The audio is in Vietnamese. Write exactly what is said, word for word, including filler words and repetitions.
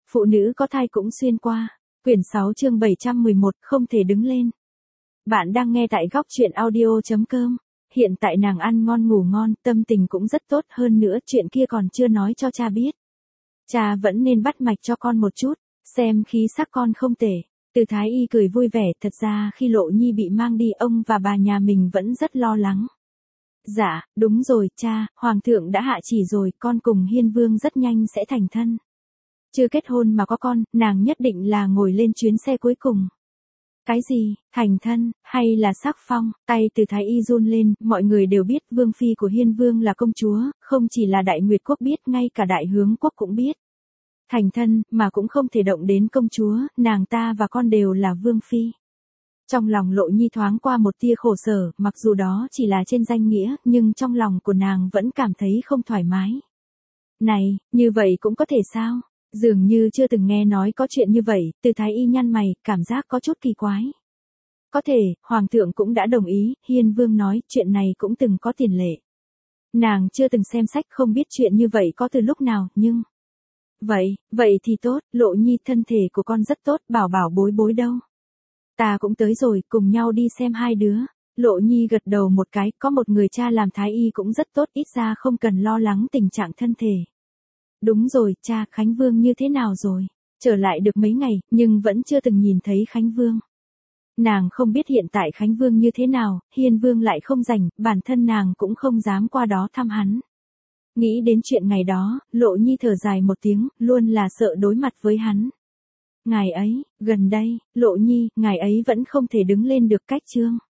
Phụ nữ có thai cũng xuyên qua. Quyển sáu chương bảy trăm mười một, không thể đứng lên. Bạn đang nghe tại góc truyện audio.com. Hiện tại nàng ăn ngon ngủ ngon, tâm tình cũng rất tốt, hơn nữa chuyện kia còn chưa nói cho cha biết. Cha vẫn nên bắt mạch cho con một chút, xem khí sắc con không tệ. Từ Thái Y cười vui vẻ, thật ra khi Lộ Nhi bị mang đi ông và bà nhà mình vẫn rất lo lắng. Dạ, đúng rồi cha, Hoàng thượng đã hạ chỉ rồi, con cùng Hiên Vương rất nhanh sẽ thành thân. Chưa kết hôn mà có con, nàng nhất định là ngồi lên chuyến xe cuối cùng. Cái gì, thành thân, hay là sắc phong? Tay Từ Thái Y run lên, mọi người đều biết Vương Phi của Hiên Vương là công chúa, không chỉ là Đại Nguyệt Quốc biết, ngay cả Đại Hướng Quốc cũng biết. Thành thân, mà cũng không thể động đến công chúa, nàng ta và con đều là Vương Phi. Trong lòng Lộ Nhi thoáng qua một tia khổ sở, mặc dù đó chỉ là trên danh nghĩa, nhưng trong lòng của nàng vẫn cảm thấy không thoải mái. Này, như vậy cũng có thể sao? Dường như chưa từng nghe nói có chuyện như vậy, Từ Thái Y nhăn mày, cảm giác có chút kỳ quái. Có thể, Hoàng thượng cũng đã đồng ý, Hiên Vương nói, chuyện này cũng từng có tiền lệ. Nàng chưa từng xem sách, không biết chuyện như vậy có từ lúc nào, nhưng... Vậy, vậy thì tốt, Lộ Nhi, thân thể của con rất tốt, bảo bảo bối bối đâu. Ta cũng tới rồi, cùng nhau đi xem hai đứa. Lộ Nhi gật đầu một cái, có một người cha làm Thái Y cũng rất tốt, ít ra không cần lo lắng tình trạng thân thể. Đúng rồi, cha, Khánh Vương như thế nào rồi? Trở lại được mấy ngày, nhưng vẫn chưa từng nhìn thấy Khánh Vương. Nàng không biết hiện tại Khánh Vương như thế nào, Hiên Vương lại không rảnh, bản thân nàng cũng không dám qua đó thăm hắn. Nghĩ đến chuyện ngày đó, Lộ Nhi thở dài một tiếng, luôn là sợ đối mặt với hắn. Ngày ấy, gần đây, Lộ Nhi, ngày ấy vẫn không thể đứng lên được cách chương.